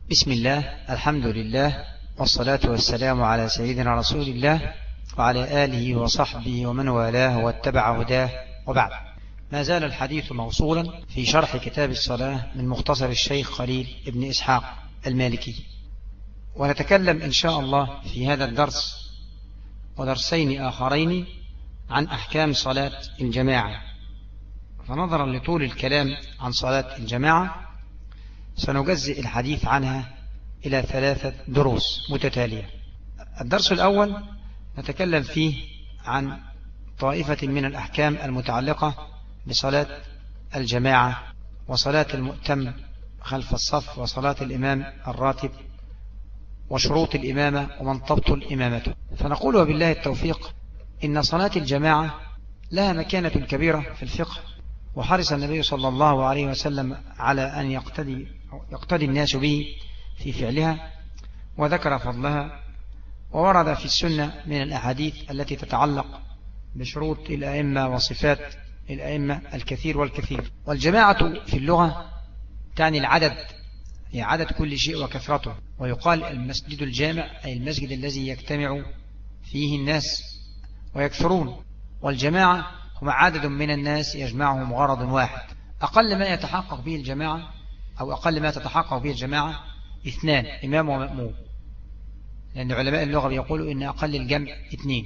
بسم الله، الحمد لله، والصلاة والسلام على سيدنا رسول الله وعلى آله وصحبه ومن والاه واتبع هداه، وبعد. ما زال الحديث موصولا في شرح كتاب الصلاة من مختصر الشيخ خليل ابن إسحاق المالكي، ونتكلم إن شاء الله في هذا الدرس ودرسين آخرين عن أحكام صلاة الجماعة. فنظرا لطول الكلام عن صلاة الجماعة سنجزئ الحديث عنها إلى 3 دروس متتالية. الدرس الأول نتكلم فيه عن طائفة من الأحكام المتعلقة بصلاة الجماعة وصلاة المؤتم خلف الصف وصلاة الإمام الراتب وشروط الإمامة ومن تبطل الإمامة. فنقول وبالله التوفيق إن صلاة الجماعة لها مكانة كبيرة في الفقه، وحرص النبي صلى الله عليه وسلم على أن يقتدي الناس به في فعلها، وذكر فضلها، وورد في السنة من الأحاديث التي تتعلق بشروط الأئمة وصفات الأئمة الكثير والكثير. والجماعة في اللغة تعني العدد، هي عدد كل شيء وكثرته، ويقال المسجد الجامع أي المسجد الذي يجتمع فيه الناس ويكثرون، والجماعة هم عدد من الناس يجمعهم غرض واحد. أقل ما يتحقق به الجماعة أو أقل ما تتحقق به الجماعة 2، إمام ومأموم، لأن علماء اللغة بيقولوا إن أقل الجمع 2.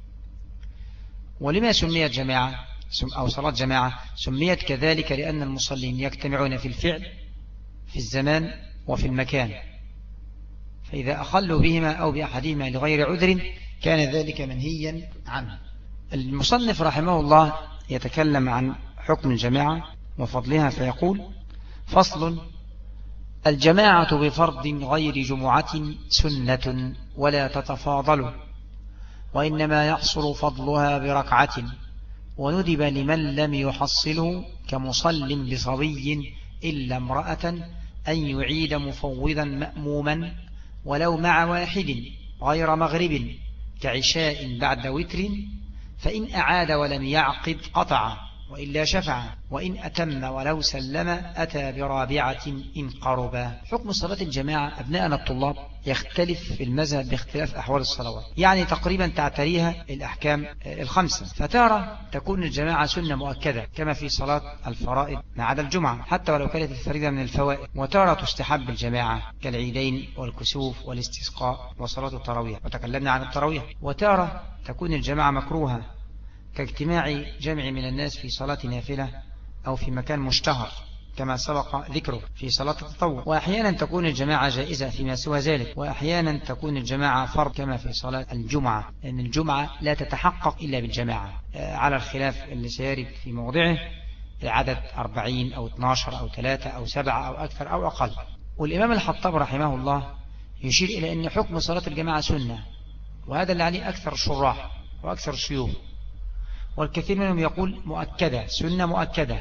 ولما سميت جماعة أو صلاة جماعة؟ سميت كذلك لأن المصلين يجتمعون في الفعل في الزمان وفي المكان، فإذا أخلوا بهما أو بأحدهما لغير عذر كان ذلك منهيا عنه. المصنف رحمه الله يتكلم عن حكم الجماعة وفضلها فيقول: فصل: الجماعة بفرض غير جمعة سنة ولا تتفاضل، وإنما يحصل فضلها بركعة، وندب لمن لم يحصله كمصل بصبي إلا امرأة أن يعيد مفوضا مأموما ولو مع واحد غير مغرب كعشاء بعد وتر، فإن أعاد ولم يعقد قطع وإلا شفع، وإن أتم ولو سلم أتى برابعة إن قربا. حكم صلاة الجماعة أبناءنا الطلاب يختلف في المذهب باختلاف أحوال الصلوات، يعني تقريبا تعتريها الأحكام 5. فتارة تكون الجماعة سنة مؤكدة كما في صلاة الفرائض ما عدا الجمعة حتى ولو كانت الفريضة من الفوائد، وتارة تستحب الجماعة كالعيدين والكسوف والاستسقاء وصلاة التراويح، وتكلمنا عن التراويح. وتارة تكون الجماعة مكروهة كاجتماع جمع من الناس في صلاة نافلة أو في مكان مشتهر كما سبق ذكره في صلاة التطوع. وأحيانا تكون الجماعة جائزة فيما سوى ذلك، وأحيانا تكون الجماعة فرض كما في صلاة الجمعة، لأن الجمعة لا تتحقق إلا بالجماعة، على الخلاف اللي سيرد في موضعه، العدد 40 أو 12 أو 3 أو 7 أو أكثر أو أقل. والإمام الحطاب رحمه الله يشير إلى أن حكم صلاة الجماعة سنة، وهذا اللي عليه أكثر الشراح وأكثر الشيوخ، والكثير منهم يقول مؤكدة، سنة مؤكدة.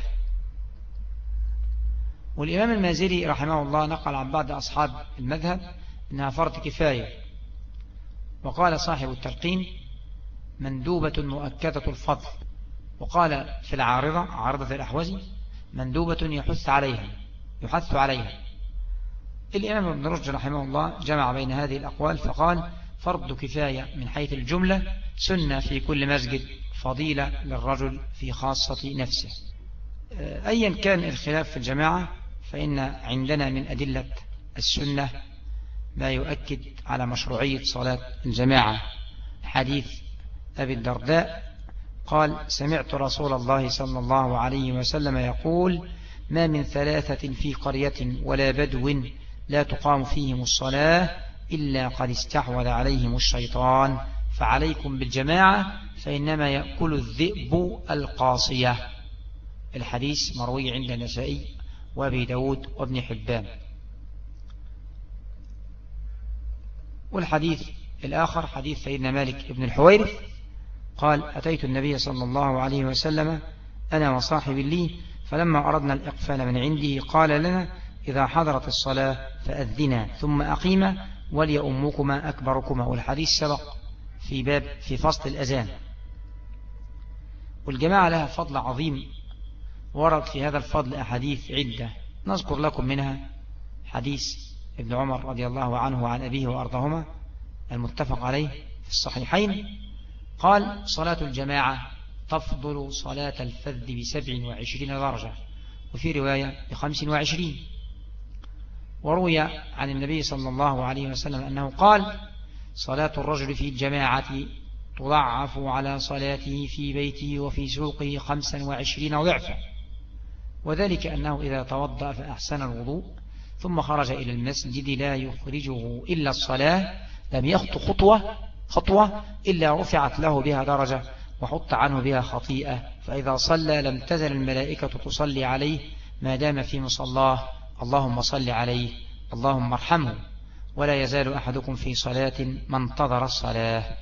والإمام المازري رحمه الله نقل عن بعض أصحاب المذهب أنها فرض كفاية، وقال صاحب التلقين مندوبة مؤكدة الفضل، وقال في العارضة، عارضة الأحوزي، مندوبة يحث عليها. الإمام ابن رشد رحمه الله جمع بين هذه الأقوال فقال فرض كفاية من حيث الجملة، سنة في كل مسجد، فضيلة للرجل في خاصة نفسه. أيا كان الخلاف في الجماعة، فإن عندنا من أدلة السنة ما يؤكد على مشروعية صلاة الجماعة. حديث أبي الدرداء قال: سمعت رسول الله صلى الله عليه وسلم يقول: ما من 3 في قرية ولا بدو لا تقام فيهم الصلاة إلا قد استحوذ عليهم الشيطان، فعليكم بالجماعة فإنما يأكل الذئب القاصية. الحديث مروي عند النسائي وأبي داود وابن حبان. والحديث الآخر حديث سيدنا مالك بن الحويرث قال: أتيت النبي صلى الله عليه وسلم أنا وصاحب لي، فلما أردنا الإقفال من عنده قال لنا: إذا حضرت الصلاة فأذنا ثم أقيما وليؤمكما أكبركما. والحديث سبق في فصل الأذان. والجماعة لها فضل عظيم، ورد في هذا الفضل أحاديث عدة، نذكر لكم منها حديث ابن عمر رضي الله عنه وعن أبيه وأرضهما المتفق عليه في الصحيحين قال صلاة الجماعة تفضل صلاة الفذ ب27 درجة، وفي رواية ب25. وروي عن النبي صلى الله عليه وسلم أنه قال صلاة الرجل في الجماعة تضعف على صلاته في بيته وفي سوقه 25 ضعفا، وذلك أنه إذا توضأ فأحسن الوضوء ثم خرج إلى المسجد لا يخرجه إلا الصلاة لم يخط خطوة إلا رفعت له بها درجة وحط عنه بها خطيئة، فإذا صلى لم تزل الملائكة تصلي عليه ما دام في مصلاه اللهم صل عليه اللهم ارحمه، ولا يزال أحدكم في صلاة ما انتظر الصلاة.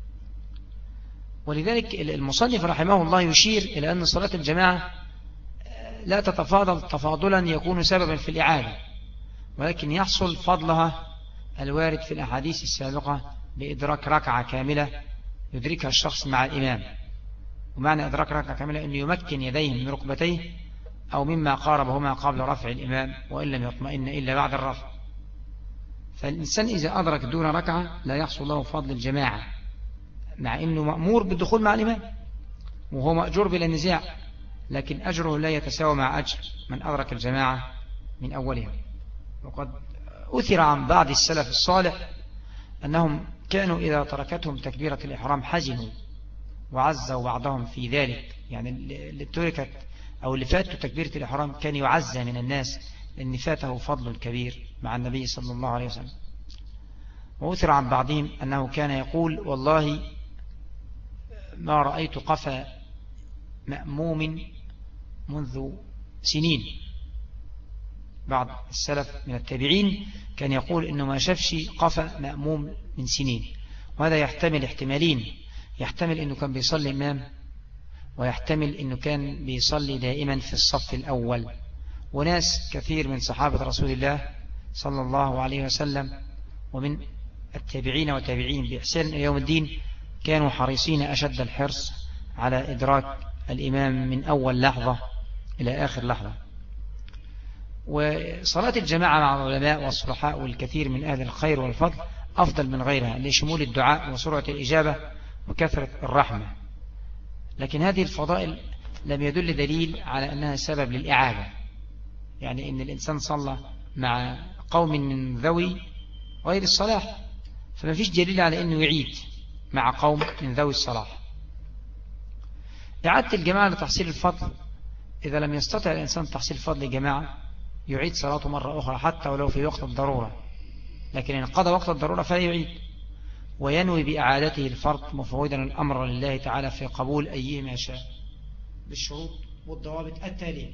ولذلك المصنف رحمه الله يشير إلى أن صلاة الجماعة لا تتفاضل تفاضلا يكون سببا في الإعادة، ولكن يحصل فضلها الوارد في الأحاديث السابقة بإدراك ركعة كاملة يدركها الشخص مع الإمام. ومعنى إدراك ركعة كاملة أنه يمكن يديه من ركبتيه أو مما قاربهما قبل رفع الإمام، وإن لم يطمئن إلا بعد الرفع. فالإنسان إذا أدرك دون ركعة لا يحصل له فضل الجماعة، مع أنه مأمور بالدخول مع الإمام وهو مأجور بلا نزاع، لكن أجره لا يتساوى مع أجر من أدرك الجماعة من أولها. وقد أثر عن بعض السلف الصالح أنهم كانوا إذا تركتهم تكبيرة الإحرام حزنوا وعزوا بعضهم في ذلك، يعني اللي تركت أو اللي فاتوا تكبيرة الإحرام كان يعزى من الناس لأن فاته فضل كبير مع النبي صلى الله عليه وسلم. وأثر عن بعضهم أنه كان يقول والله ما رأيت قفا مأموم منذ سنين. بعض السلف من التابعين كان يقول إنه ما شافش قفا مأموم من سنين، وهذا يحتمل احتمالين، يحتمل إنه كان بيصلي إمام، ويحتمل إنه كان بيصلي دائما في الصف الأول. وناس كثير من صحابة رسول الله صلى الله عليه وسلم ومن التابعين وتابعين بإحسان إلى يوم الدين كانوا حريصين أشد الحرص على إدراك الإمام من أول لحظة إلى آخر لحظة. وصلاة الجماعة مع العلماء والصلحاء والكثير من أهل الخير والفضل أفضل من غيرها لشمول الدعاء وسرعة الإجابة وكثرة الرحمة، لكن هذه الفضائل لم يدل دليل على أنها سبب للإعادة، يعني إن الإنسان صلى مع قوم من ذوي غير الصلاح فما فيش دليل على أنه يعيد مع قوم من ذوي الصلاح. إعادة الجماعة لتحصيل الفضل، إذا لم يستطع الإنسان تحصيل فضل الجماعة يعيد صلاته مرة أخرى حتى ولو في وقت الضرورة، لكن إن قضى وقت الضرورة فلا يعيد، وينوي بإعادته الفرض مفوضا الأمر لله تعالى في قبول أيهما شاء بالشروط والضوابط التالية.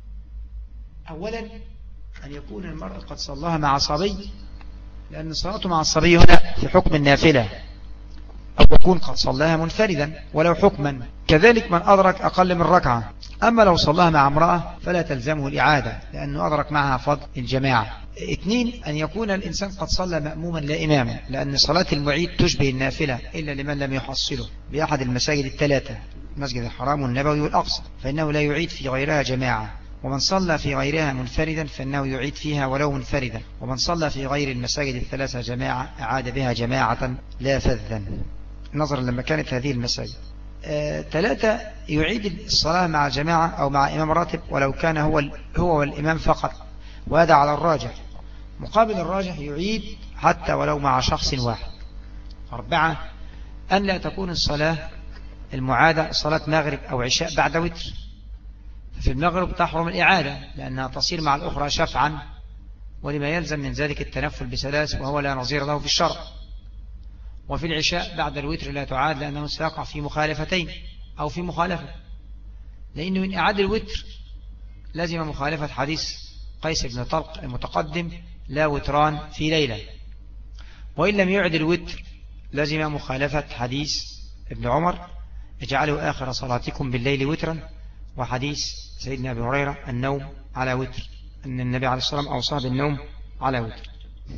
أولا أن يكون المرء قد صلاها مع صبي، لأن صلاته مع الصبي هنا في حكم النافلة، أو يكون قد صلاها منفردا ولو حكما، كذلك من أدرك أقل من ركعة. أما لو صلاها مع امرأة فلا تلزمه الإعادة لأنه أدرك معها فضل الجماعة. اثنين أن يكون الإنسان قد صلى مأموما لا إماما، لأن صلاة المعيد تشبه النافلة إلا لمن لم يحصله بأحد المساجد الثلاثة، المسجد الحرام والنبوي والأقصى، فإنه لا يعيد في غيرها جماعة. ومن صلى في غيرها منفردا فإنه يعيد فيها ولو منفردا، ومن صلى في غير المساجد الثلاثة جماعة أعاد بها جماعة لا فذا نظرا لما كانت هذه المساجد. ثلاثة يعيد الصلاة مع جماعة أو مع إمام راتب ولو كان هو والإمام فقط، وهذا على الراجح. مقابل الراجح يعيد حتى ولو مع شخص واحد. أربعة أن لا تكون الصلاة المعادة صلاة مغرب أو عشاء بعد وتر، في المغرب تحرم الإعادة لأنها تصير مع الأخرى شفعا، ولما يلزم من ذلك التنفل بثلاث وهو لا نظير له في الشرع. وفي العشاء بعد الوتر لا تعاد لأنه سيقع في مخالفتين أو في مخالفة، لأنه من إعادة الوتر لازم مخالفة حديث قيس بن طلق المتقدم لا وتران في ليلة، وإن لم يعد الوتر لازم مخالفة حديث ابن عمر اجعلوا آخر صلاتكم بالليل وترا، وحديث سيدنا أبي هريرة النوم على وتر، أن النبي عليه الصلاة والسلام أوصى بالنوم على وتر.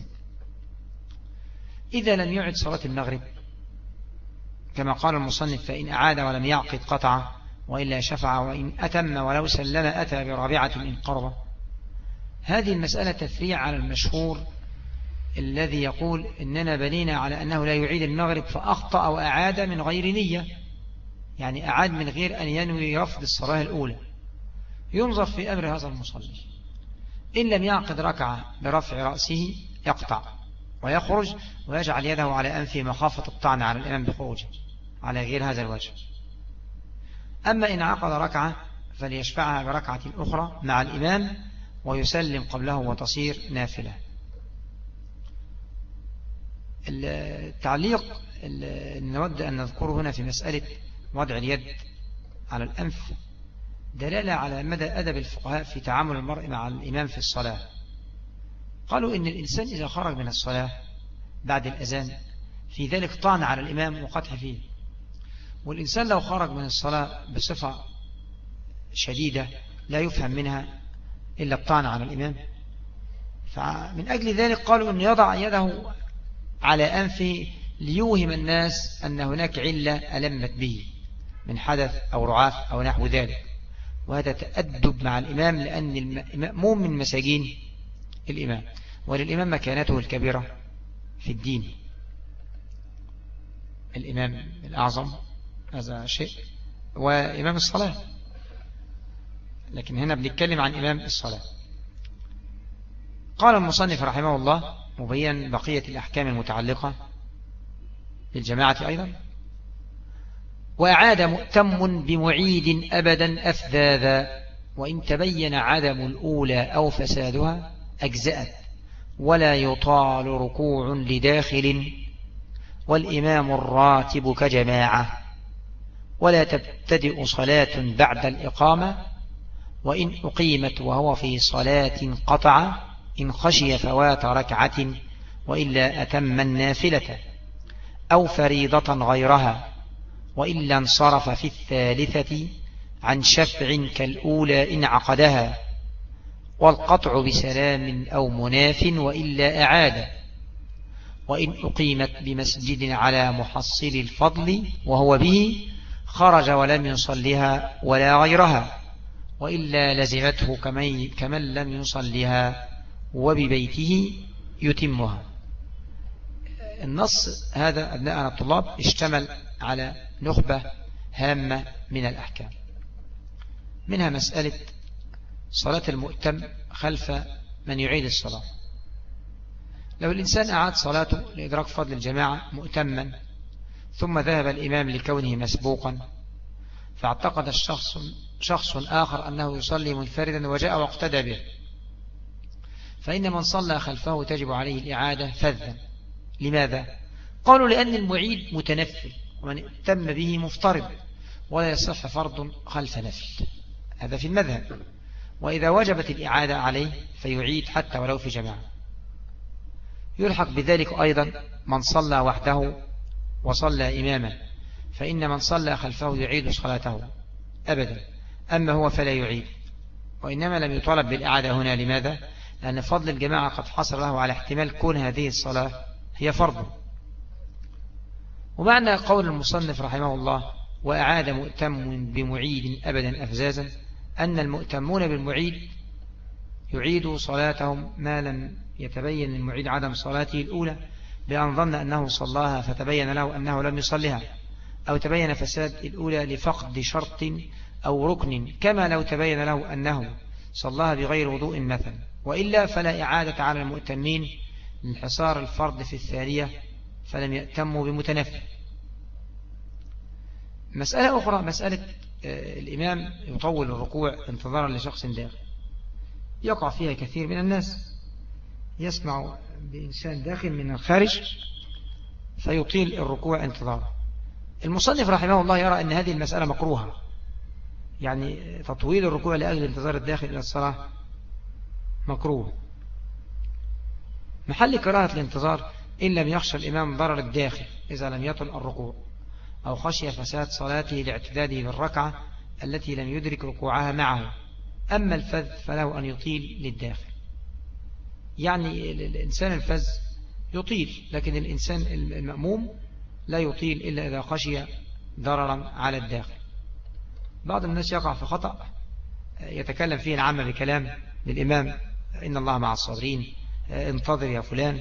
إذا لم يعد صلاة المغرب كما قال المصنف فإن أعاد ولم يعقد قطع، وإلا شفع، وإن أتم ولو سلم أتى برابعة إن قرب. هذه المسألة تفريع على المشهور الذي يقول إننا بنينا على أنه لا يعيد المغرب فأخطأ وأعاد من غير نية، يعني أعاد من غير أن ينوي رفض الصلاة الأولى، ينظر في أمر هذا المصلي. إن لم يعقد ركعة برفع رأسه يقطع ويخرج ويجعل يده على أنفه مخافة الطعن على الإمام بخروجه على غير هذا الوجه. أما إن عقد ركعة فليشفعها بركعة أخرى مع الإمام ويسلم قبله وتصير نافلة. التعليق نود أن نذكره هنا في مسألة وضع اليد على الأنف دلالة على مدى أدب الفقهاء في تعامل المرء مع الإمام في الصلاة. قالوا إن الإنسان إذا خرج من الصلاة بعد الأذان في ذلك طعن على الإمام وقدح فيه، والإنسان لو خرج من الصلاة بصفة شديدة لا يفهم منها إلا الطعن على الإمام، فمن أجل ذلك قالوا أن يضع يده على أنفه ليوهم الناس أن هناك علة ألمت به من حدث أو رعاف أو نحو ذلك، وهذا تأدب مع الإمام لأن المأموم من مساجين الإمام، وللإمام مكانته الكبيرة في الدين. الإمام الأعظم هذا شيء وإمام الصلاة، لكن هنا بنتكلم عن إمام الصلاة. قال المصنف رحمه الله مبين بقية الأحكام المتعلقة بالجماعة أيضا: وأعاد مؤتم بمعيد أبدا أفذاذا، وإن تبين عدم الأولى أو فسادها أجزأت، ولا يطال ركوع لداخل، والإمام الراتب كجماعة، ولا تبتدئ صلاة بعد الإقامة، وإن أقيمت وهو في صلاة قطع إن خشي فوات ركعة، وإلا أتم النافلة أو فريضة غيرها، وإلا انصرف في الثالثة عن شفع كالأولى إن عقدها، والقطع بسلام أو مناف وإلا أعاد، وإن أقيمت بمسجد على محصل الفضل وهو به خرج ولم يصلها ولا غيرها، وإلا لزمته كمن لم يصلها وببيته يتمها. النص هذا أبناءنا الطلاب اشتمل على نخبة هامة من الأحكام، منها مسألة صلاة المؤتم خلف من يعيد الصلاة. لو الإنسان أعاد صلاته لإدراك فضل الجماعة مؤتما ثم ذهب الإمام لكونه مسبوقا، فاعتقد شخص آخر أنه يصلي منفردا وجاء واقتدى به، فإن من صلى خلفه تجب عليه الإعادة فذا. لماذا؟ قالوا لأن المعيد متنفل ومن ائتم به مفترض، ولا يصح فرض خلف نفل، هذا في المذهب، وإذا وجبت الإعادة عليه فيعيد حتى ولو في جماعة. يلحق بذلك أيضا من صلى وحده وصلى إماما، فإن من صلى خلفه يعيد صلاته أبدا، أما هو فلا يعيد، وإنما لم يطالب بالإعادة هنا. لماذا؟ لأن فضل الجماعة قد حصل له على احتمال كون هذه الصلاة هي فرض. ومعنى قول المصنف رحمه الله وأعاد مؤتم بمعيد أبدا أفزازا أن المؤتمون بالمعيد يعيدوا صلاتهم ما لم يتبين المعيد عدم صلاته الأولى بأن ظن أنه صلاها فتبين له أنه لم يصلها، أو تبين فساد الأولى لفقد شرط أو ركن، كما لو تبين له أنه صلاها بغير وضوء مثلا، وإلا فلا إعادة على المؤتمين لانحصار الفرض في الثانية فلم يأتموا بمتنفل. مسألة أخرى مسألة الإمام يطول الركوع انتظارا لشخص داخل، يقع فيها كثير من الناس، يسمع بإنسان داخل من الخارج فيطيل الركوع انتظارا. المصنف رحمه الله يرى أن هذه المسألة مكروهة، يعني تطويل الركوع لأجل انتظار الداخل إلى الصلاة مكروه. محل كراهة الانتظار إن لم يخشى الإمام ضرر الداخل إذا لم يطل الركوع، أو خشي فساد صلاته لاعتداده بالركعة التي لم يدرك ركوعها معه. أما الفذ فله أن يطيل للداخل، يعني الإنسان الفذ يطيل، لكن الإنسان المأموم لا يطيل إلا إذا خشي ضررا على الداخل. بعض الناس يقع في خطأ يتكلم فيه العامة بكلام للإمام إن الله مع الصابرين، انتظر يا فلان،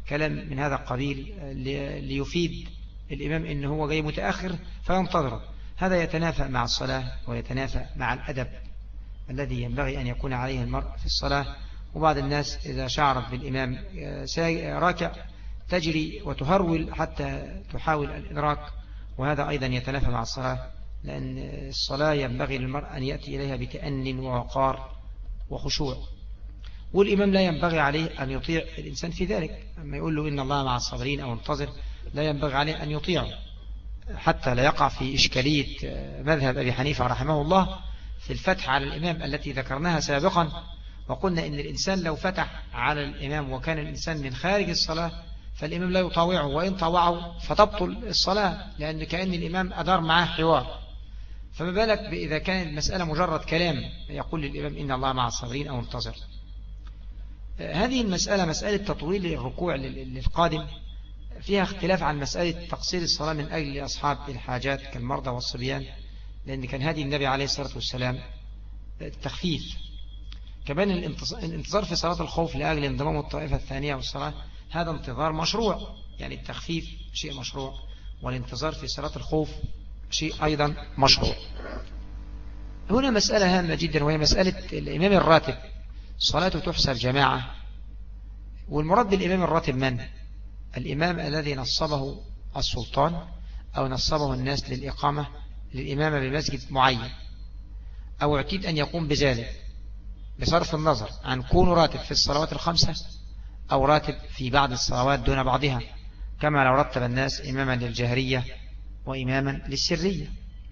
كلام من هذا القبيل ليفيد الإمام إن هو جاي متأخر فينتظره. هذا يتنافى مع الصلاة ويتنافى مع الأدب الذي ينبغي أن يكون عليه المرء في الصلاة. وبعض الناس إذا شعرت بالإمام راكع تجري وتهرول حتى تحاول الإدراك، وهذا أيضا يتنافى مع الصلاة، لأن الصلاة ينبغي للمرء أن يأتي إليها بتأن ووقار وخشوع، والإمام لا ينبغي عليه أن يطيع الإنسان في ذلك. لما يقول له إن الله مع الصابرين أو انتظر، لا ينبغي عليه أن يطيعه حتى لا يقع في إشكالية مذهب أبي حنيفة رحمه الله في الفتح على الإمام التي ذكرناها سابقا. وقلنا إن الإنسان لو فتح على الإمام وكان الإنسان من خارج الصلاة فالإمام لا يطاوعه، وإن طاوعه فتبطل الصلاة، لأن كأن الإمام أدار معاه حوار. فما بالك إذا كانت المسألة مجرد كلام يقول للإمام إن الله مع الصابرين أو انتظر. هذه المسألة مسألة تطويل الركوع للقادم فيها اختلاف عن مسألة تقصير الصلاة من أجل أصحاب الحاجات كالمرضى والصبيان، لأن كان هذه النبي عليه الصلاة والسلام التخفيف. كمان الانتظار في صلاة الخوف لأجل انضمام الطائفة الثانية والصلاة، هذا انتظار مشروع، يعني التخفيف شيء مشروع، والانتظار في صلاة الخوف شيء أيضا مشروع. هنا مسألة هامة جدا، وهي مسألة الإمام الراتب صلاته تحسب جماعة. والمراد بالإمام الراتب من؟ الإمام الذي نصبه السلطان أو نصبه الناس للإقامة للإمامة بمسجد معين، أو اعتيد أن يقوم بذلك بصرف النظر عن كونه راتب في الصلوات الخمسة أو راتب في بعض الصلوات دون بعضها، كما لو رتب الناس إماما للجهرية وإماما للسرية.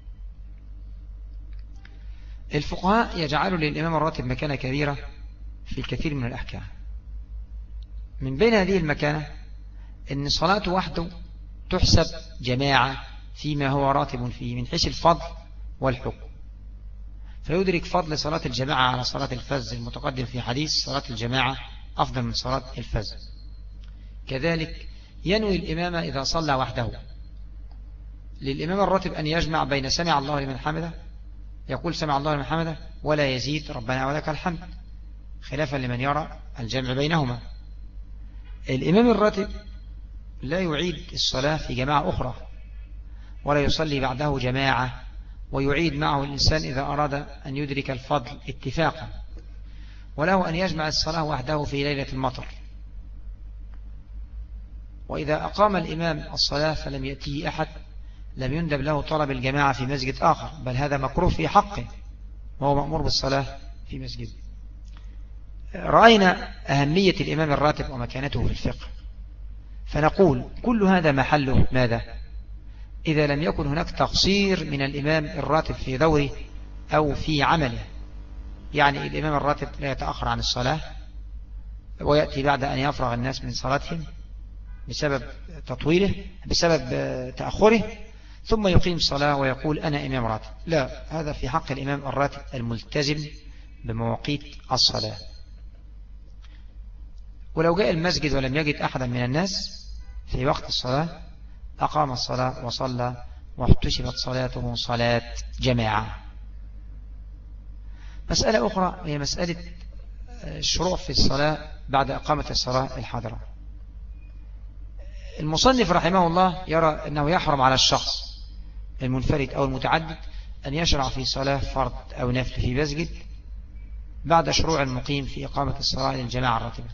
الفقهاء يجعلوا للإمام الراتب مكانة كبيرة في الكثير من الأحكام. من بين هذه المكانة أن صلاته وحده تحسب جماعة فيما هو راتب فيه من حيث الفضل والحكم، فيدرك فضل صلاة الجماعة على صلاة الفز المتقدم في حديث صلاة الجماعة أفضل من صلاة الفز. كذلك ينوي الإمامة إذا صلى وحده. للإمام الراتب أن يجمع بين سمع الله لمن حمده، يقول سمع الله لمن حمده ولا يزيد ربنا ولك الحمد، خلافا لمن يرى الجمع بينهما. الإمام الراتب لا يعيد الصلاة في جماعة أخرى، ولا يصلي بعده جماعة، ويعيد معه الإنسان إذا أراد أن يدرك الفضل اتفاقا، وله أن يجمع الصلاة وحده في ليلة المطر. وإذا أقام الإمام الصلاة فلم يأتيه أحد لم يندب له طلب الجماعة في مسجد آخر، بل هذا مكروه في حقه، وهو مأمور بالصلاة في مسجد. رأينا أهمية الإمام الراتب ومكانته في الفقه، فنقول كل هذا محله ماذا؟ إذا لم يكن هناك تقصير من الإمام الراتب في دوره أو في عمله، يعني الإمام الراتب لا يتأخر عن الصلاة ويأتي بعد أن يفرغ الناس من صلاتهم بسبب تطويله، بسبب تأخره، ثم يقيم الصلاة ويقول أنا إمام راتب. لا، هذا في حق الإمام الراتب الملتزم بمواقيت الصلاة. ولو جاء المسجد ولم يجد أحدا من الناس في وقت الصلاة أقام الصلاة وصلى، واحتسبت صلاته صلاة جماعة. مسألة أخرى هي مسألة الشروع في الصلاة بعد إقامة الصلاة الحاضرة. المصنف رحمه الله يرى أنه يحرم على الشخص المنفرد أو المتعدد أن يشرع في صلاة فرض أو نفل في مسجد بعد شروع المقيم في إقامة الصلاة للجماعة الراتبة.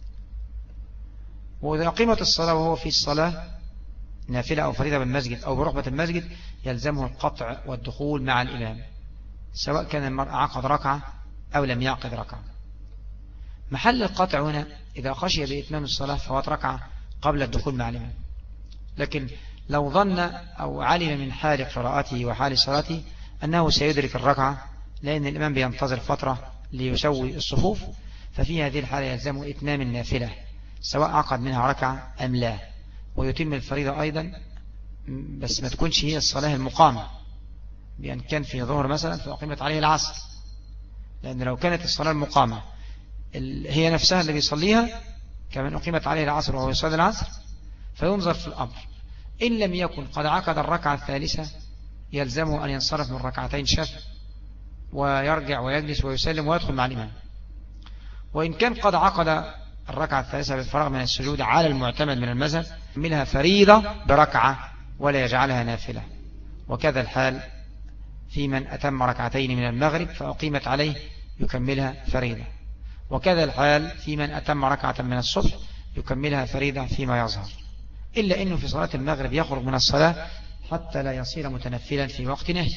وإذا أقيمت الصلاة وهو في الصلاة نافلة أو فريضة بالمسجد أو برغبة المسجد يلزمه القطع والدخول مع الإمام، سواء كان المرء عقد ركعة أو لم يعقد ركعة. محل القطع هنا إذا خشي بإتمام الصلاة فوات ركعة قبل الدخول مع الإمام. لكن لو ظن أو علم من حال قراءته وحال صلاته أنه سيدرك الركعة، لأن الإمام بينتظر فترة ليسوي الصفوف، ففي هذه الحالة يلزمه إتمام النافلة سواء عقد منها ركعة أم لا، ويتم الفريضة أيضا، بس ما تكونش هي الصلاة المقامة، بأن كان في ظهر مثلا فأقيمت عليه العصر، لأن لو كانت الصلاة المقامة هي نفسها اللي بيصليها كمان أقيمت عليه العصر وهو يصلي العصر فينظر في الأمر. إن لم يكن قد عقد الركعة الثالثة يلزمه أن ينصرف من ركعتين شفع ويرجع ويجلس ويسلم ويدخل مع الإمام. وإن كان قد عقد الركعة الثالثة بالفراغ من السجود على المعتمد من المذهب يكملها فريضة بركعة ولا يجعلها نافلة. وكذا الحال في من أتم ركعتين من المغرب فأقيمت عليه يكملها فريضة. وكذا الحال في من أتم ركعة من الصبح يكملها فريضة فيما يظهر، إلا أنه في صلاة المغرب يخرج من الصلاة حتى لا يصير متنفلا في وقت نهي.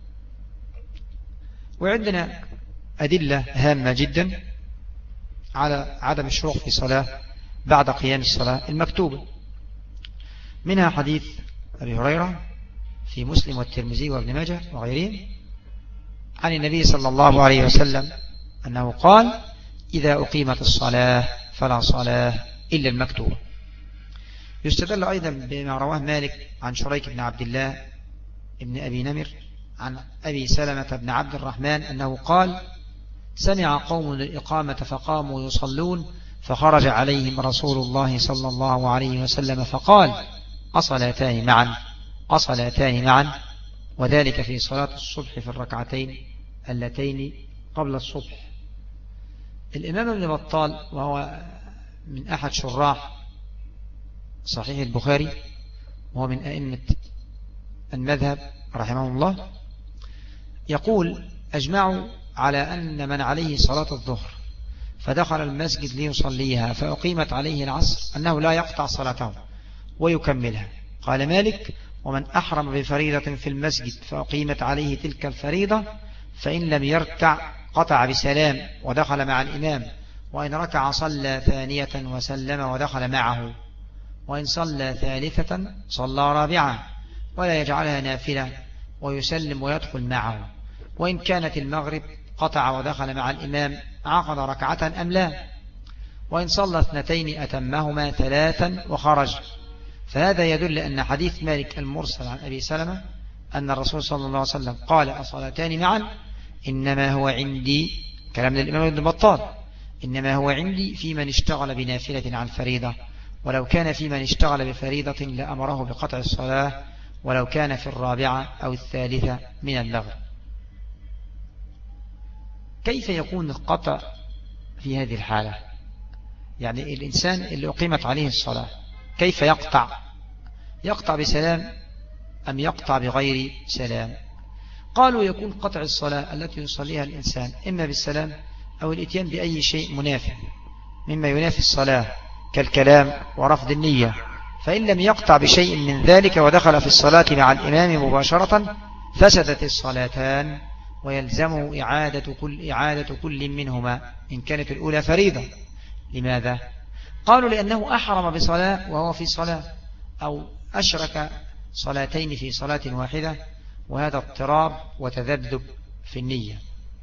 وعندنا أدلة هامة جدا على عدم الشروع في صلاة بعد قيام الصلاة المكتوبة، منها حديث أبي هريرة في مسلم والترمذي وابن ماجه وغيرهم عن النبي صلى الله عليه وسلم أنه قال: إذا أقيمت الصلاة فلا صلاة إلا المكتوبة. يستدل أيضا بما رواه مالك عن شريك بن عبد الله ابن أبي نمر عن أبي سلمة بن عبد الرحمن أنه قال: سمع قوم الإقامة فقاموا يصلون فخرج عليهم رسول الله صلى الله عليه وسلم فقال: أصلاتان معا أصلاتان معا، وذلك في صلاة الصبح في الركعتين اللتين قبل الصبح. الإمام ابن بطال وهو من أحد شراح صحيح البخاري وهو من أئمة المذهب رحمه الله يقول: أجمعوا على أن من عليه صلاة الظهر فدخل المسجد ليصليها فأقيمت عليه العصر أنه لا يقطع صلاته ويكملها. قال مالك: ومن أحرم بفريضة في المسجد فأقيمت عليه تلك الفريضة فإن لم يركع قطع بسلام ودخل مع الإمام، وإن ركع صلى ثانية وسلم ودخل معه، وإن صلى ثالثة صلى رابعة ولا يجعلها نافلة ويسلم ويدخل معه، وإن كانت المغرب قطع ودخل مع الإمام عقد ركعة أم لا، وإن صلى اثنتين أتمهما ثلاثا وخرج. فهذا يدل أن حديث مالك المرسل عن أبي سلمة أن الرسول صلى الله عليه وسلم قال: أصلاتان معا إنما هو عندي، كلام الإمام ابن بطال، إنما هو عندي في من اشتغل بنافلة عن فريضة، ولو كان في من اشتغل بفريضة لأمره بقطع الصلاة ولو كان في الرابعة أو الثالثة من المغرب. كيف يكون القطع في هذه الحالة؟ يعني الإنسان اللي أقيمت عليه الصلاة كيف يقطع؟ يقطع بسلام أم يقطع بغير سلام؟ قالوا: يكون قطع الصلاة التي يصليها الإنسان إما بالسلام أو الإتيان بأي شيء منافي مما ينافي الصلاة كالكلام ورفض النية، فإن لم يقطع بشيء من ذلك ودخل في الصلاة مع الإمام مباشرة فسدت الصلاتان ويلزمه إعادة كل منهما إن كانت الأولى فريضة. لماذا؟ قالوا: لأنه أحرم بصلاة وهو في صلاة، أو أشرك صلاتين في صلاة واحدة، وهذا اضطراب وتذبذب في النية.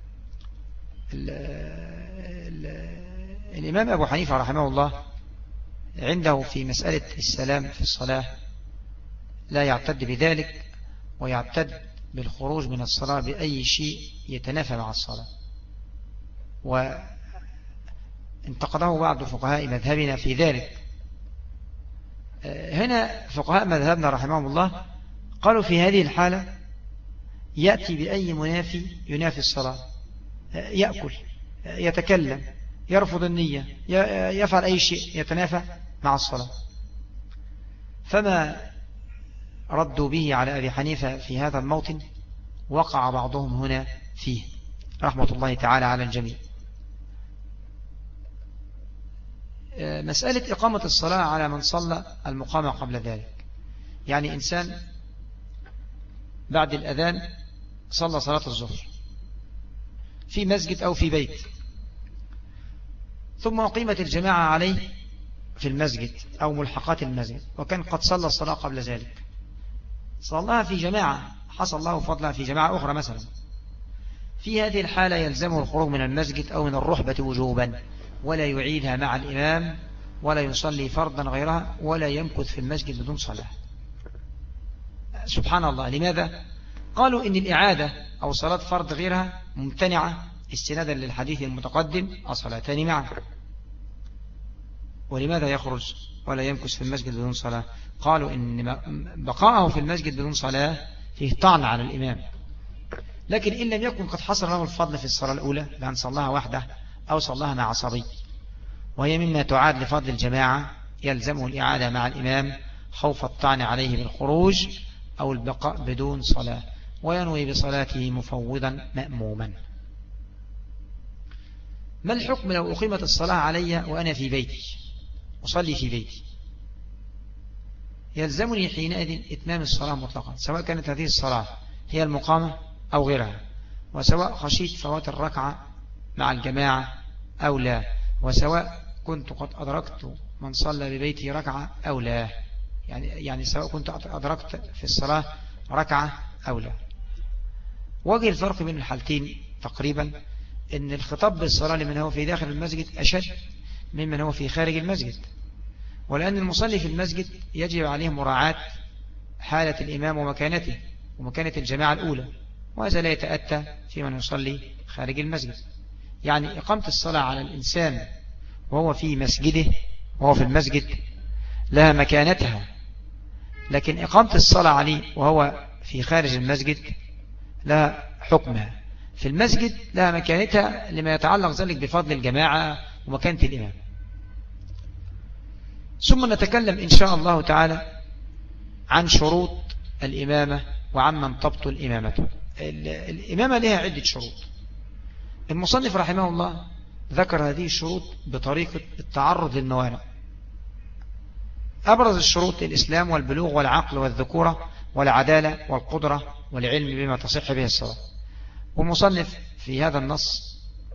الإمام أبو حنيفة رحمه الله عنده في مسألة السلام في الصلاة لا يعتد بذلك، ويعتد بالخروج من الصلاة بأي شيء يتنافى مع الصلاة. وانتقده بعض فقهاء مذهبنا في ذلك. هنا فقهاء مذهبنا رحمهم الله قالوا: في هذه الحالة يأتي بأي منافي ينافي الصلاة، يأكل، يتكلم، يرفض النية، يفعل أي شيء يتنافى مع الصلاة. فما ردوا به على أبي حنيفة في هذا الموطن وقع بعضهم هنا فيه رحمة الله تعالى على الجميع. مسألة إقامة الصلاة على من صلى المقامة قبل ذلك، يعني إنسان بعد الأذان صلى صلاة الظهر في مسجد أو في بيت، ثم أقيمت الجماعة عليه في المسجد أو ملحقات المسجد، وكان قد صلى الصلاة قبل ذلك، صلاها في جماعة، حصل له فضلها في جماعة أخرى مثلا. في هذه الحالة يلزمه الخروج من المسجد أو من الرحبة وجوبا، ولا يعيدها مع الإمام، ولا يصلي فرضا غيرها، ولا يمكث في المسجد بدون صلاة. سبحان الله. لماذا؟ قالوا إن الإعادة أو صلاة فرض غيرها ممتنعة استنادا للحديث المتقدم: الصلاتان معا. ولماذا يخرج ولا يمكث في المسجد بدون صلاة؟ قالوا إن بقاءه في المسجد بدون صلاة فيه طعن على الإمام، لكن إن لم يكن قد حصل له الفضل في الصلاة الأولى لأن صلاها وحده أو صلاها مع صبي، وهي مما تعاد لفضل الجماعة، يلزمه الإعادة مع الإمام خوف الطعن عليه بالخروج أو البقاء بدون صلاة، وينوي بصلاته مفوضا مأموما. ما الحكم لو أقيمت الصلاة علي وأنا في بيتي أصلي في بيتي؟ يلزمني حينئذ إتمام الصلاة مطلقا، سواء كانت هذه الصلاة هي المقامة أو غيرها، وسواء خشيت فوات الركعة مع الجماعة أو لا، وسواء كنت قد أدركت من صلى ببيتي ركعة أو لا، يعني سواء كنت أدركت في الصلاة ركعة أو لا. وجه الفرق بين الحالتين تقريبا إن الخطاب بالصلاة لمن هو في داخل المسجد أشد ممن هو في خارج المسجد، ولأن المصلي في المسجد يجب عليه مراعاة حالة الإمام ومكانته ومكانة الجماعة الأولى، وهذا لا يتأتى في من يصلي خارج المسجد. يعني إقامة الصلاة على الإنسان وهو في مسجده وهو في المسجد لها مكانتها، لكن إقامة الصلاة عليه وهو في خارج المسجد لها حكمها. في المسجد لها مكانتها لما يتعلق ذلك بفضل الجماعة ومكانة الإمام. ثم نتكلم إن شاء الله تعالى عن شروط الإمامة وعمن تبطل إمامته. الإمامة لها عدة شروط. المصنف رحمه الله ذكر هذه الشروط بطريقة التعرض للموانع. أبرز الشروط الإسلام والبلوغ والعقل والذكورة والعدالة والقدرة والعلم بما تصح به الصلاة. والمصنف في هذا النص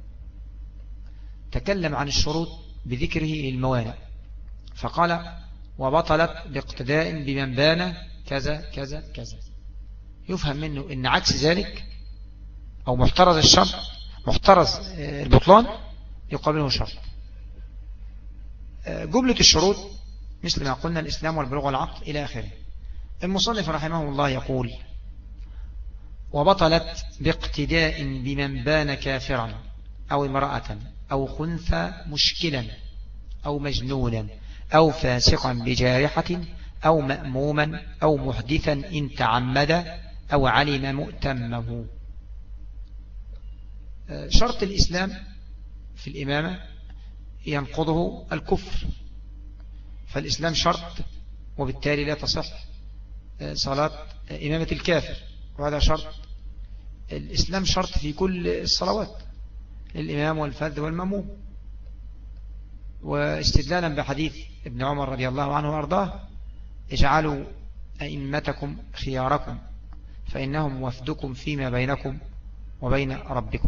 تكلم عن الشروط بذكره للموانع، فقال وبطلت باقتداء بمن بان كذا كذا كذا. يفهم منه ان عكس ذلك او محترز الشرط، محترز البطلان يقابله شرط. جملة الشروط مثل ما قلنا الإسلام والبلوغ والعقل إلى آخره. المصنف رحمه الله يقول وبطلت باقتداء بمن بان كافرا أو امرأة أو خنثى مشكلا أو مجنونا أو فاسقا بجارحة أو مأموما أو محدثا إن تعمد أو علم مؤتمه. شرط الإسلام في الإمامة ينقضه الكفر، فالإسلام شرط وبالتالي لا تصح صلاة إمامة الكافر، وهذا شرط. الإسلام شرط في كل الصلوات للإمام والفذ والمأموم. واستدلالا بحديث ابن عمر رضي الله عنه وأرضاه اجعلوا أئمتكم خياركم فإنهم وفدكم فيما بينكم وبين ربكم.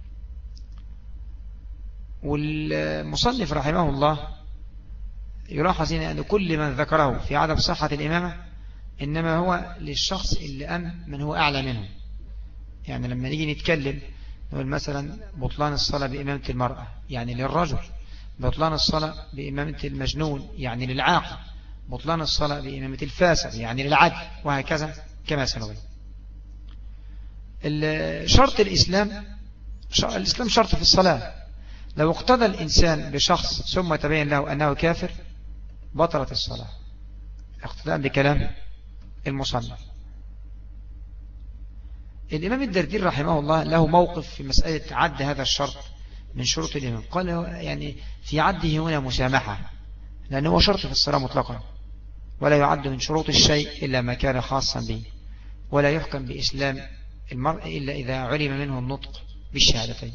والمصنف رحمه الله يلاحظ هنا أن كل من ذكره في عدم صحة الإمامة إنما هو للشخص اللي من هو أعلى منه. يعني لما نيجي نتكلم نقول مثلا بطلان الصلاة بإمامة المرأة يعني للرجل، بطلان الصلاة بإمامة المجنون يعني للعاقل، بطلان الصلاة بإمامة الفاسق يعني للعدل، وهكذا كما سنبين. شرط الإسلام شرط في الصلاة. لو اقتدى الإنسان بشخص ثم تبين له أنه كافر بطلت الصلاة اقتداء بكلام المصنف. الإمام الدردير رحمه الله له موقف في مسألة عد هذا الشرط من شروط الإمام. قال يعني في عده هنا مسامحة، لأنه هو شرط في الصلاة مطلقا، ولا يعد من شروط الشيء إلا ما كان خاصا به، ولا يحكم بإسلام المرء إلا إذا علم منه النطق بالشهادتين.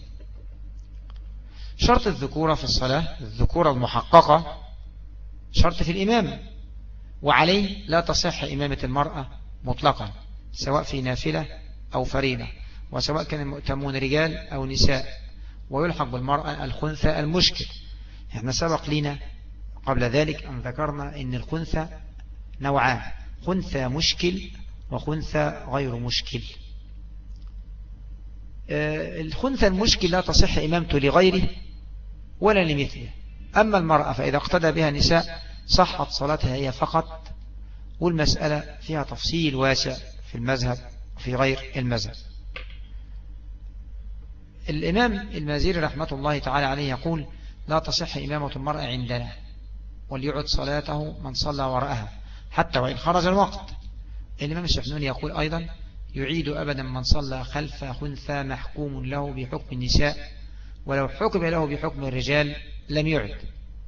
شرط الذكورة في الصلاة، الذكورة المحققة شرط في الإمام، وعليه لا تصح إمامة المرأة مطلقا سواء في نافلة أو فريضة، وسواء كان المؤتمون رجال أو نساء، ويلحق بالمرأة الخنثى المشكل. احنا سبق لنا قبل ذلك أن ذكرنا أن الخنثى نوعان، خنثى مشكل وخنثى غير مشكل. الخنثى المشكل لا تصح إمامته لغيره ولا لمثله. أما المرأة فإذا اقتدى بها نساء صحت صلاتها هي فقط، والمسألة فيها تفصيل واسع في المذهب وفي غير المذهب. الإمام المازري رحمة الله تعالى عليه يقول لا تصح إمامة المرأة عندنا، وليعد صلاته من صلى وراءها حتى وإن خرج الوقت. الإمام السحنوني يقول أيضا يعيد أبدا من صلى خلف خنثى محكوم له بحكم النساء، ولو حكم له بحكم الرجال لم يعد.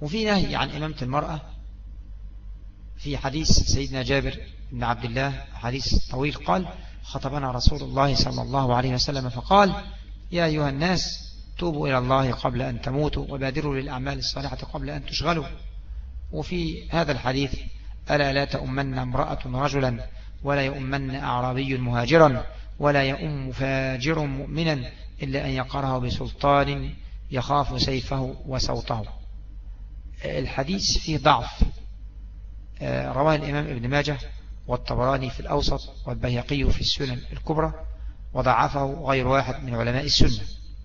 وفي نهي عن إمامة المرأة في حديث سيدنا جابر بن عبد الله، حديث طويل، قال: خطبنا رسول الله صلى الله عليه وسلم فقال: يا أيها الناس توبوا إلى الله قبل أن تموتوا وبادروا للأعمال الصالحة قبل أن تشغلوا. وفي هذا الحديث: ألا لا تؤمن امرأة رجلا ولا يؤمن أعرابي مهاجرا ولا يؤم فاجر مؤمنا إلا أن يقره بسلطان يخاف سيفه وسوطه. الحديث فيه ضعف، رواه الإمام ابن ماجه والطبراني في الأوسط والبيهقي في السنن الكبرى، وضعفه غير واحد من علماء السنة.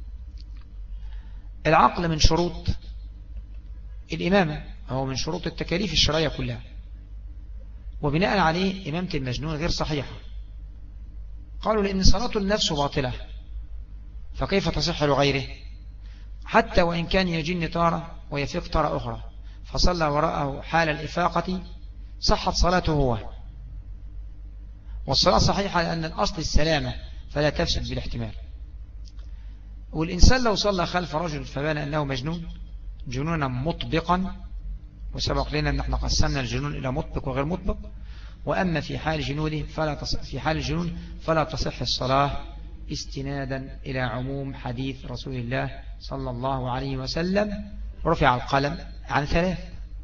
العقل من شروط الإمامة، هو من شروط التكاليف الشرعية كلها، وبناء عليه إمامة المجنون غير صحيحة. قالوا لأن صلاة النفس باطلة، فكيف تصح لغيره؟ حتى وإن كان يجن تارة ويفيق تارة أخرى، فصلى وراءه حال الإفاقة صحت صلاته هو، والصلاة صحيحة لأن الأصل السلامة فلا تفسد بالاحتمال. والإنسان لو صلى خلف رجل فبان أنه مجنون جنونا مطبقا، وسبق لنا أن احنا قسمنا الجنون إلى مطبق وغير مطبق، وأما في حال جنونه في حال الجنون فلا تصح الصلاة استنادا إلى عموم حديث رسول الله صلى الله عليه وسلم: رفع القلم عن 3.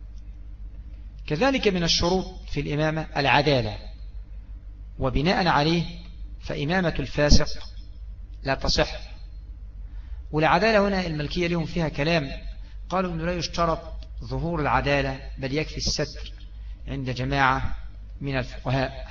كذلك من الشروط في الإمامة العدالة، وبناء عليه فإمامة الفاسق لا تصح. والعدالة هنا الملكية لهم فيها كلام، قالوا أنه لا يشترط ظهور العدالة بل يكفي الستر عند جماعة من الفقهاء،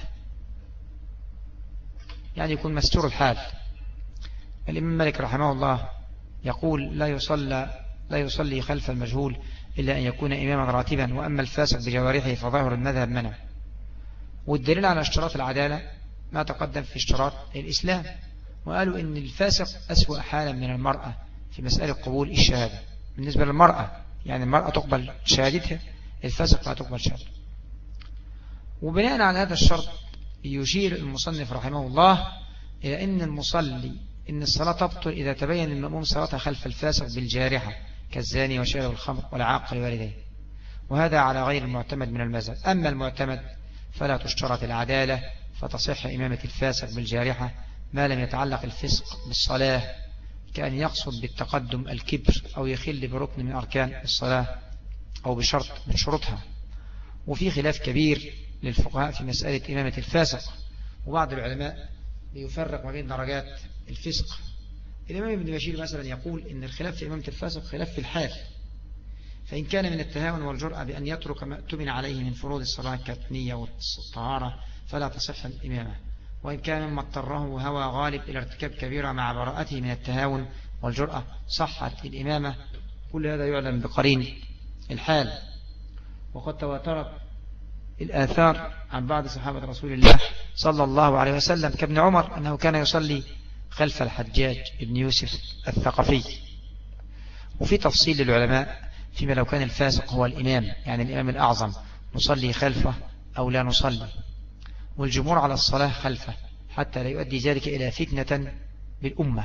يعني يكون مستور الحال. الإمام مالك رحمه الله يقول: لا يصلي خلف المجهول إلا أن يكون إماما راتبا، وأما الفاسق بجوارحه فظاهر المذهب منع. والدليل على اشتراط العدالة ما تقدم في اشتراط الإسلام، وقالوا إن الفاسق أسوأ حالا من المرأة في مسألة قبول الشهادة. بالنسبة للمرأة يعني المرأة تقبل شهادتها، الفاسق لا تقبل شهادته. وبناء على هذا الشرط يشير المصنف رحمه الله إلى إن الصلاة تبطل إذا تبين للمأموم صلاتها خلف الفاسق بالجارحة كالزاني وشارب الخمر والعاق لوالديه، وهذا على غير المعتمد من المذهب. أما المعتمد فلا تشترط العدالة، فتصح إمامة الفاسق بالجارحة ما لم يتعلق الفسق بالصلاة، كأن يقصد بالتقدم الكبر أو يخل بركن من أركان الصلاة أو بشرط من شروطها. وفي خلاف كبير للفقهاء في مسألة إمامة الفاسق، وبعض العلماء ليفرق ما بين درجات الفسق. الإمام ابن بشير مثلا يقول إن الخلاف في إمامة الفاسق خلاف في الحال، فإن كان من التهاون والجرأة بأن يترك ما اؤتمن عليه من فروض الصلاة كالنية والطهارة فلا تصح الإمامة، وإن كان مما اضطره هوى غالب إلى ارتكاب كبيرة مع براءته من التهاون والجرأة صحت الإمامة. كل هذا يعلم بقرين الحال. وقد تواترت الآثار عن بعض صحابة رسول الله صلى الله عليه وسلم كابن عمر أنه كان يصلي خلف الحجاج ابن يوسف الثقفي. وفي تفصيل للعلماء فيما لو كان الفاسق هو الإمام، يعني الإمام الأعظم، نصلي خلفه أو لا نصلي. والجمهور على الصلاة خلفه حتى لا يؤدي ذلك إلى فتنة بالأمة.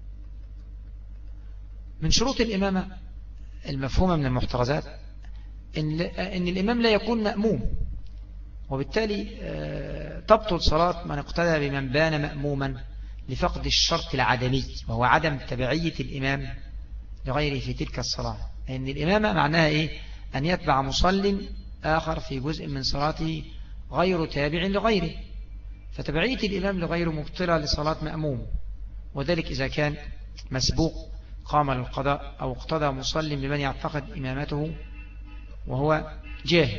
من شروط الإمامة المفهومة من المحترزات إن الإمام لا يكون مأموم، وبالتالي تبطل صلاة من اقتدى بمن بان مأموما لفقد الشرط العدمي، وهو عدم تبعية الإمام لغيره في تلك الصلاة. لأن الإمامة معناها إيه؟ أن يتبع مصل آخر في جزء من صلاته غير تابع لغيره، فتبعية الإمام لغيره مبطلة لصلاة مأموم، وذلك إذا كان مسبوق قام للقضاء أو اقتضى مصل بمن يعتقد إمامته وهو جاهل.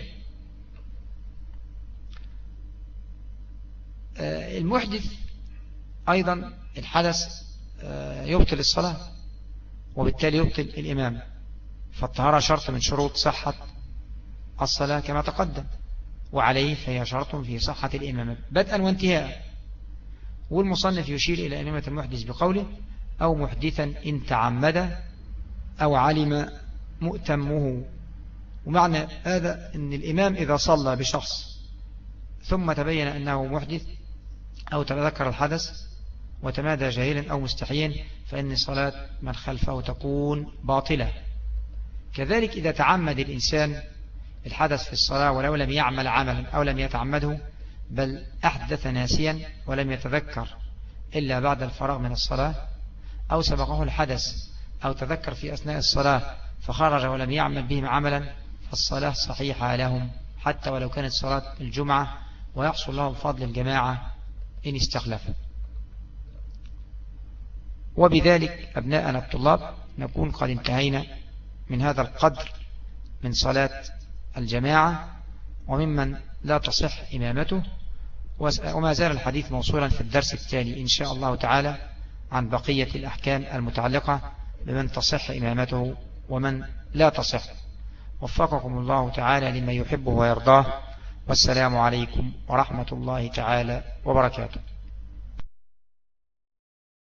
المحدث أيضا الحدث يبطل الصلاة، وبالتالي يبطل الإمام، فالطهارة شرط من شروط صحة الصلاة كما تقدم، وعليه فهي شرط في صحة الإمامة بدءا وانتهاء. والمصنف يشير إلى إمامة المحدث بقوله: أو محدثا إن تعمد أو علم مؤتمه. ومعنى هذا أن الإمام إذا صلى بشخص ثم تبين أنه محدث أو تذكر الحدث وتمادى جاهلا أو مستحيا، فإن صلاة من خلفه تكون باطلة، كذلك إذا تعمد الإنسان الحدث في الصلاة ولو لم يعمل عملا أو لم يتعمده، بل أحدث ناسيا ولم يتذكر إلا بعد الفراغ من الصلاة، أو سبقه الحدث أو تذكر في أثناء الصلاة فخرج ولم يعمل بهم عملا، فالصلاة صحيحة لهم حتى ولو كانت صلاة الجمعة، ويحصل له فضل الجماعة إن استخلف. وبذلك أبناءنا الطلاب نكون قد انتهينا من هذا القدر من صلاة الجماعة وممن لا تصح إمامته، وما زال الحديث موصولا في الدرس التالي إن شاء الله تعالى عن بقية الأحكام المتعلقة بمن تصح إمامته ومن لا تصح. وفقكم الله تعالى لما يحبه ويرضاه، والسلام عليكم ورحمة الله تعالى وبركاته.